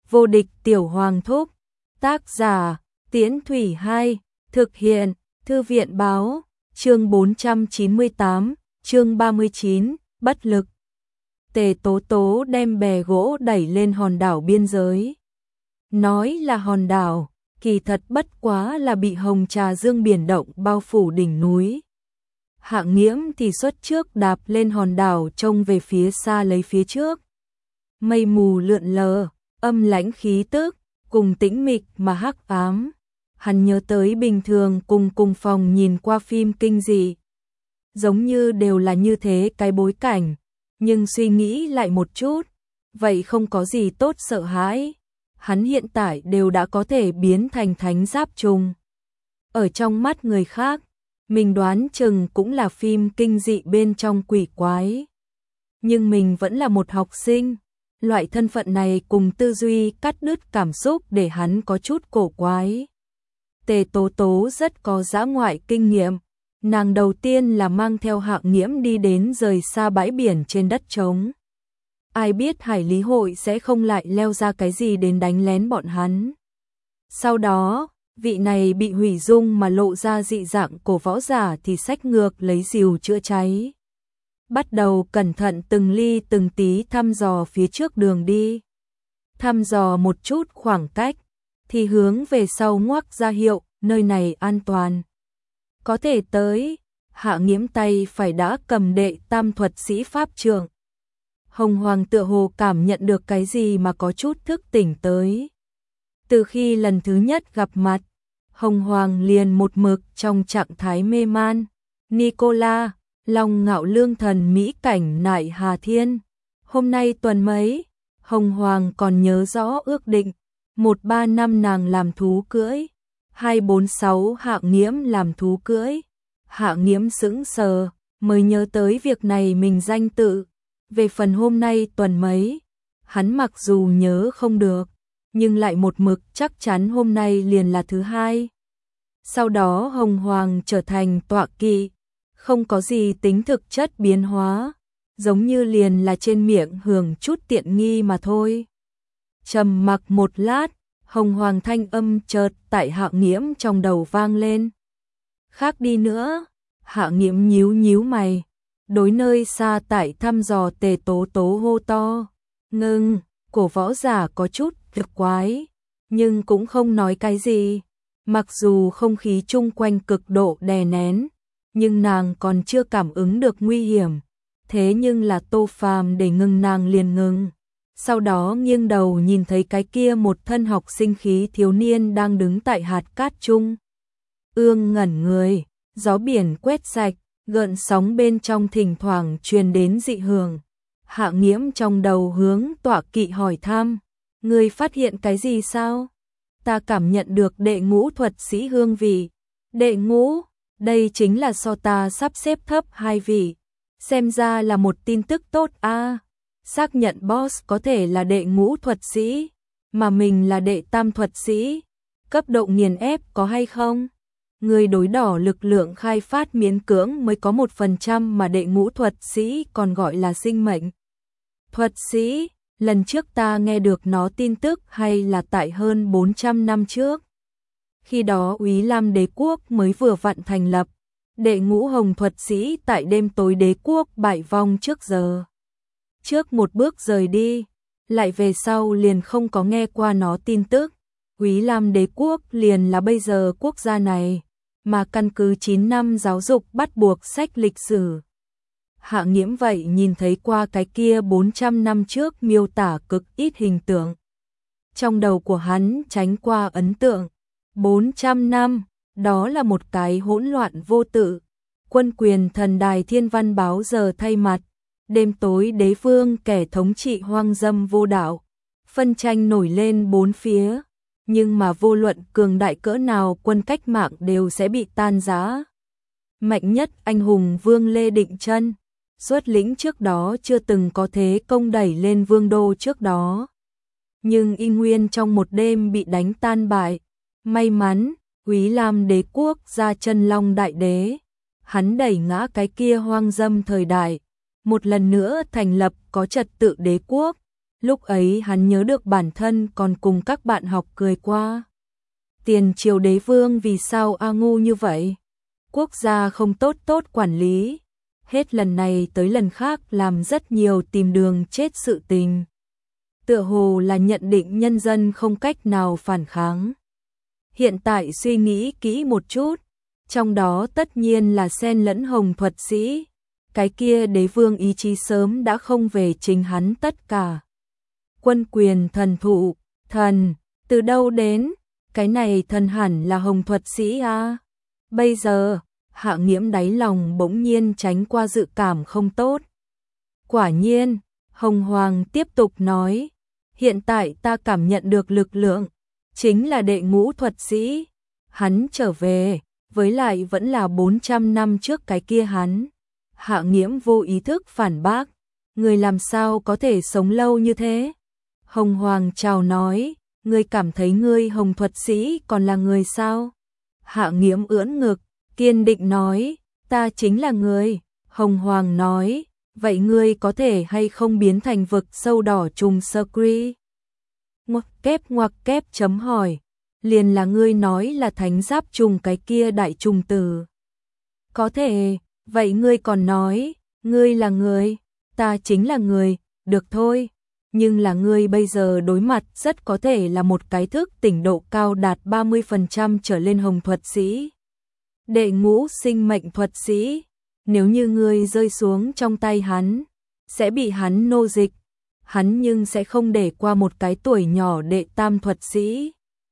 Vô địch tiểu hoàng thúc. Tác giả, Tiễn Thủy 2, thực hiện, Thư viện báo, chương 498, chương 39, bất lực. Tề Tố Tố đem bè gỗ đẩy lên hòn đảo biên giới. Nói là hòn đảo, kỳ thật bất quá là bị hồng trà dương biển động bao phủ đỉnh núi. Hạng Nghiễm thì xuất trước đạp lên hòn đảo trông về phía xa lấy phía trước. Mây mù lượn lờ, âm lãnh khí tức, cùng tĩnh mịch mà hắc ám. Hắn nhớ tới bình thường cùng phòng nhìn qua phim kinh dị. Giống như đều là như thế cái bối cảnh, nhưng suy nghĩ lại một chút, vậy không có gì tốt sợ hãi. Hắn hiện tại đều đã có thể biến thành thánh giáp trùng. Ở trong mắt người khác, mình đoán chừng cũng là phim kinh dị bên trong quỷ quái. Nhưng mình vẫn là một học sinh, loại thân phận này cùng tư duy cắt đứt cảm xúc để hắn có chút cổ quái. Tề Tố Tố rất có dã ngoại kinh nghiệm, nàng đầu tiên là mang theo Hạng Nghiễm đi đến rời xa bãi biển trên đất trống. Ai biết Hải Lý Hội sẽ không lại leo ra cái gì đến đánh lén bọn hắn. Sau đó, vị này bị hủy dung mà lộ ra dị dạng của võ giả thì xách ngược lấy rìu chữa cháy. Bắt đầu cẩn thận từng ly từng tí thăm dò phía trước đường đi. Thăm dò một chút khoảng cách, thì hướng về sau ngoắc ra hiệu, nơi này an toàn. Có thể tới, Hạ Nghiễm tay phải đã cầm đệ tam thuật sĩ pháp trượng. Hồng Hoàng tựa hồ cảm nhận được cái gì mà có chút thức tỉnh tới. Từ khi lần thứ nhất gặp mặt, Hồng Hoàng liền một mực trong trạng thái mê man. Nicola, Long Ngạo Lương Thần Mỹ Cảnh Nại Hà Thiên. Hôm nay tuần mấy, Hồng Hoàng còn nhớ rõ ước định. 13 năm nàng làm thú cưỡi, 246 Hạng Nghiễm làm thú cưỡi. Hạng Nghiễm sững sờ, mới nhớ tới việc này mình danh tự. Về phần hôm nay tuần mấy, hắn mặc dù nhớ không được, nhưng lại một mực chắc chắn hôm nay liền là thứ hai. Sau đó Hồng Hoàng trở thành tọa kỵ, không có gì tính thực chất biến hóa, giống như liền là trên miệng hưởng chút tiện nghi mà thôi. Trầm mặc một lát, Hồng Hoàng thanh âm chợt tại Hạng Nghiễm trong đầu vang lên. Khác đi nữa, Hạng Nghiễm nhíu nhíu mày, đối nơi xa tại thăm dò Tề Tố Tố hô to. Ngưng, cổ võ giả có chút cực quái, nhưng cũng không nói cái gì. Mặc dù không khí chung quanh cực độ đè nén, nhưng nàng còn chưa cảm ứng được nguy hiểm. Thế nhưng là Tô Phàm để ngừng nàng liền ngừng. Sau đó nghiêng đầu nhìn thấy cái kia một thân học sinh khí thiếu niên đang đứng tại hạt cát chung. Ương ngẩn người, gió biển quét sạch, gợn sóng bên trong thỉnh thoảng truyền đến dị hưởng. Hạng Nghiễm trong đầu hướng tọa kỵ hỏi thăm, người phát hiện cái gì sao? Ta cảm nhận được đệ ngũ thuật sĩ hương vị. Đệ ngũ, đây chính là so ta sắp xếp thấp 2 vị. Xem ra là một tin tức tốt a. Xác nhận boss có thể là đệ ngũ thuật sĩ, mà mình là đệ tam thuật sĩ. Cấp độ nghiền ép có hay không? Người đối đỏ lực lượng khai phát miễn cưỡng mới có 1% mà đệ ngũ thuật sĩ còn gọi là sinh mệnh. Thuật sĩ, lần trước ta nghe được nó tin tức hay là tại hơn 400 năm trước. Khi đó Úy Lam đế quốc mới vừa vặn thành lập, đệ ngũ hồng thuật sĩ tại đêm tối đế quốc bại vong trước giờ. Trước một bước rời đi, lại về sau liền không có nghe qua nó tin tức. Úy Lam đế quốc liền là bây giờ quốc gia này, mà căn cứ 9 năm giáo dục bắt buộc sách lịch sử. Hạng Nghiễm vậy nhìn thấy qua cái kia 400 năm trước miêu tả cực ít hình tượng. Trong đầu của hắn tránh qua ấn tượng. 400 năm, đó là một cái hỗn loạn vô tự. Quân quyền thần đài thiên văn báo giờ thay mặt. Đêm tối đế vương kẻ thống trị hoang dâm vô đạo. Phân tranh nổi lên bốn phía. Nhưng mà vô luận cường đại cỡ nào quân cách mạng đều sẽ bị tan rã. Mạnh nhất anh hùng Vương Lê Định Chân, xuất lĩnh trước đó chưa từng có thế công đẩy lên vương đô trước đó. Nhưng y nguyên trong một đêm bị đánh tan bại. May mắn, Úy Lam đế quốc ra chân long đại đế. Hắn đẩy ngã cái kia hoang dâm thời đại. Một lần nữa thành lập có trật tự đế quốc. Lúc ấy hắn nhớ được bản thân còn cùng các bạn học cười qua. Tiền triều đế vương vì sao ngu như vậy? Quốc gia không tốt quản lý. Hết lần này tới lần khác làm rất nhiều tìm đường chết sự tình. Tựa hồ là nhận định nhân dân không cách nào phản kháng. Hiện tại suy nghĩ kỹ một chút, trong đó tất nhiên là xen lẫn Hồng thuật sĩ. Cái kia đế vương ý chí sớm đã không về chính hắn tất cả. Quân quyền thần thụ, thần, từ đâu đến? Cái này thần hẳn là Hồng thuật sĩ à? Bây giờ, Hạ Nghiễm đáy lòng bỗng nhiên tránh qua dự cảm không tốt. Quả nhiên, Hồng Hoàng tiếp tục nói, hiện tại ta cảm nhận được lực lượng, chính là đệ ngũ thuật sĩ. Hắn trở về, với lại vẫn là 400 năm trước cái kia hắn. Hạ Nghiễm vô ý thức phản bác, người làm sao có thể sống lâu như thế? Hồng Hoàng chào nói, ngươi cảm thấy ngươi Hồng thuật sĩ còn là người sao? Hạ Nghiễm ưỡn ngực, kiên định nói, ta chính là người. Hồng Hoàng nói, vậy ngươi có thể hay không biến thành vực sâu đỏ trùng Scree? Ngoặc kép chấm hỏi, liền là ngươi nói là thánh giáp trùng cái kia đại trùng tử. Có thể, vậy ngươi còn nói, ngươi là người, ta chính là người, được thôi. Nhưng là ngươi bây giờ đối mặt rất có thể là một cái thức tỉnh độ cao đạt 30% trở lên Hồng thuật sĩ. Đệ ngũ sinh mệnh thuật sĩ, nếu như ngươi rơi xuống trong tay hắn, sẽ bị hắn nô dịch, hắn nhưng sẽ không để qua một cái tuổi nhỏ đệ tam thuật sĩ.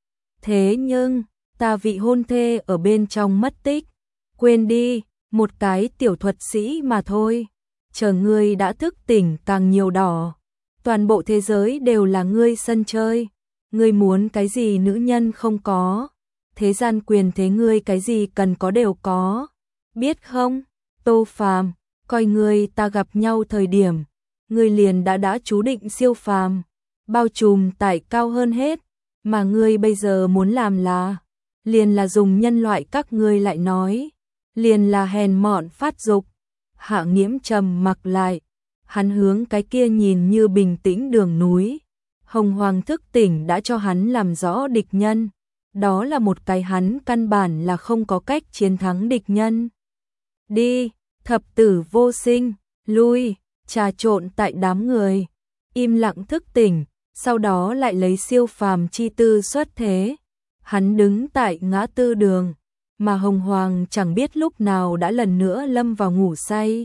Thế nhưng, ta vị hôn thê ở bên trong mất tích, quên đi, một cái tiểu thuật sĩ mà thôi, chờ ngươi đã thức tỉnh càng nhiều đỏ. Toàn bộ thế giới đều là ngươi sân chơi, ngươi muốn cái gì nữ nhân không có, thế gian quyền thế ngươi cái gì cần có đều có, biết không? Tô Phàm, coi ngươi ta gặp nhau thời điểm, ngươi liền đã chú định siêu phàm, bao trùm tại cao hơn hết, mà ngươi bây giờ muốn làm là, liền là dùng nhân loại các ngươi lại nói, liền là hèn mọn phát dục. Hạ Nghiễm trầm mặc lại. Hắn hướng cái kia nhìn như bình tĩnh đường núi. Hồng Hoàng thức tỉnh đã cho hắn làm rõ địch nhân. Đó là một cái hắn căn bản là không có cách chiến thắng địch nhân. Đi, thập tử vô sinh, lui, trà trộn tại đám người. Im lặng thức tỉnh, sau đó lại lấy siêu phàm chi tư xuất thế. Hắn đứng tại ngã tư đường, mà Hồng Hoàng chẳng biết lúc nào đã lần nữa lâm vào ngủ say.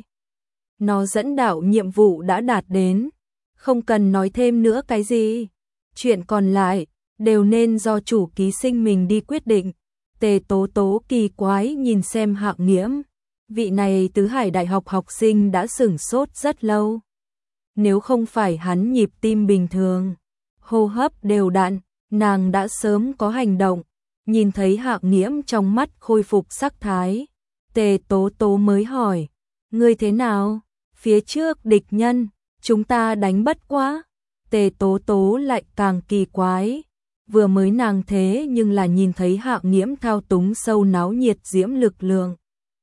Nó dẫn đạo nhiệm vụ đã đạt đến, không cần nói thêm nữa cái gì. Chuyện còn lại, đều nên do chủ ký sinh mình đi quyết định. Tề Tố Tố kỳ quái nhìn xem Hạ Nghiễm. Vị này Tứ Hải Đại học học sinh đã sửng sốt rất lâu. Nếu không phải hắn nhịp tim bình thường, hô hấp đều đặn, nàng đã sớm có hành động. Nhìn thấy Hạ Nghiễm trong mắt khôi phục sắc thái, Tề Tố Tố mới hỏi, ngươi thế nào? Phía trước địch nhân, chúng ta đánh bất quá. Tề Tố Tố lại càng kỳ quái. Vừa mới nàng thế nhưng là nhìn thấy Hạ Nghiễm thao túng sâu náo nhiệt diễm lực lượng.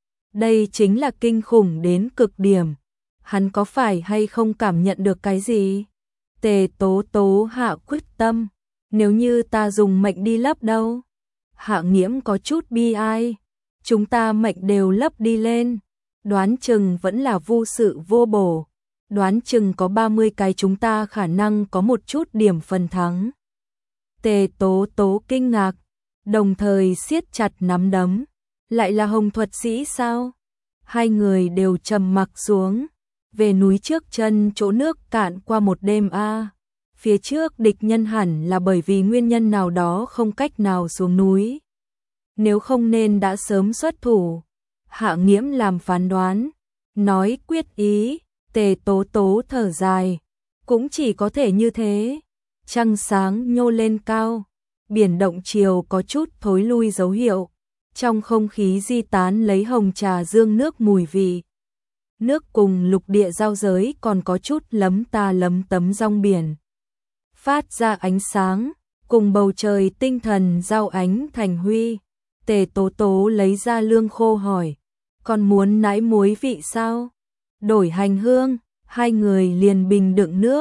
Đây chính là kinh khủng đến cực điểm. Hắn có phải hay không cảm nhận được cái gì? Tề Tố Tố hạ quyết tâm. Nếu như ta dùng mệnh đi lấp đâu? Hạ Nghiễm có chút bi ai. Chúng ta mệnh đều lấp đi lên. Đoán chừng vẫn là vô sự vô bổ. Đoán chừng có 30 cái chúng ta khả năng có một chút điểm phần thắng. Tề Tố Tố kinh ngạc, đồng thời siết chặt nắm đấm. Lại là Hồng thuật sĩ sao? Hai người đều trầm mặc xuống. Về núi trước chân chỗ nước cạn qua một đêm a. Phía trước địch nhân hẳn là bởi vì nguyên nhân nào đó không cách nào xuống núi. Nếu không nên đã sớm xuất thủ. Hạ Nghiễm làm phán đoán, nói quyết ý. Tề Tố Tố thở dài, cũng chỉ có thể như thế. Trăng sáng nhô lên cao, biển động chiều có chút thối lui dấu hiệu. Trong không khí di tán lấy hồng trà dương nước mùi vị. Nước cùng lục địa giao giới còn có chút lấm ta lấm tấm rong biển. Phát ra ánh sáng, cùng bầu trời tinh thần giao ánh thành huy. Tề Tố Tố lấy ra lương khô hỏi, còn muốn nãi muối vị sao? Đổi hành hương, hai người liền bình đựng nước,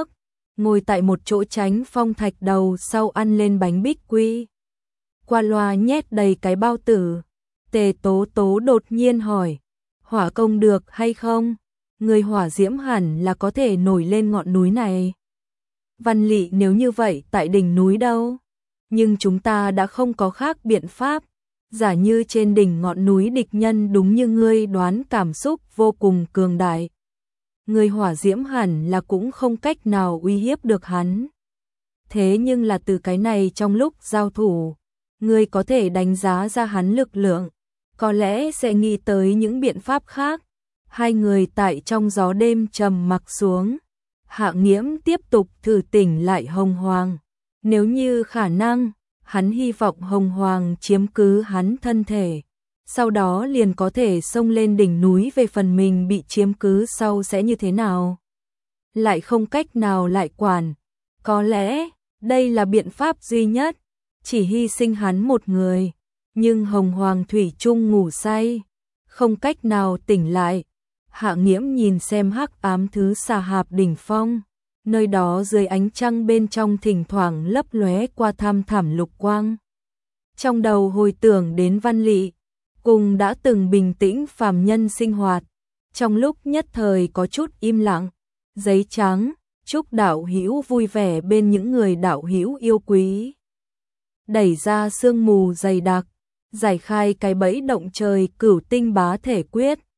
ngồi tại một chỗ tránh phong thạch đầu sau ăn lên bánh bích quy. Qua loa nhét đầy cái bao tử. Tề Tố Tố đột nhiên hỏi, hỏa công được hay không? Người hỏa diễm hẳn là có thể nổi lên ngọn núi này. Văn Lị, nếu như vậy tại đỉnh núi đâu? Nhưng chúng ta đã không có khác biện pháp. Giả như trên đỉnh ngọn núi địch nhân đúng như ngươi đoán, cảm xúc vô cùng cường đại. Người hỏa diễm hẳn là cũng không cách nào uy hiếp được hắn. Thế nhưng là từ cái này trong lúc giao thủ, ngươi có thể đánh giá ra hắn lực lượng, có lẽ sẽ nghĩ tới những biện pháp khác. Hai người tại trong gió đêm trầm mặc xuống. Hạ Nghiễm tiếp tục thử tỉnh lại Hồng Hoàng. Nếu như khả năng, hắn hy vọng Hồng Hoàng chiếm cứ hắn thân thể, sau đó liền có thể xông lên đỉnh núi. Về phần mình bị chiếm cứ sau sẽ như thế nào, lại không cách nào lại quản. Có lẽ đây là biện pháp duy nhất, chỉ hy sinh hắn một người. Nhưng Hồng Hoàng thủy chung ngủ say, không cách nào tỉnh lại. Hạ Nghiễm nhìn xem hắc ám thứ xà hạp đỉnh phong, nơi đó dưới ánh trăng bên trong thỉnh thoảng lấp lóe qua thăm thẳm lục quang. Trong đầu hồi tưởng đến Văn Lị, cùng đã từng bình tĩnh phàm nhân sinh hoạt, trong lúc nhất thời có chút im lặng. Giấy trắng, chúc đạo hữu vui vẻ bên những người đạo hữu yêu quý. Đẩy ra sương mù dày đặc, giải khai cái bẫy động trời Cửu Tinh Bá Thể Quyết.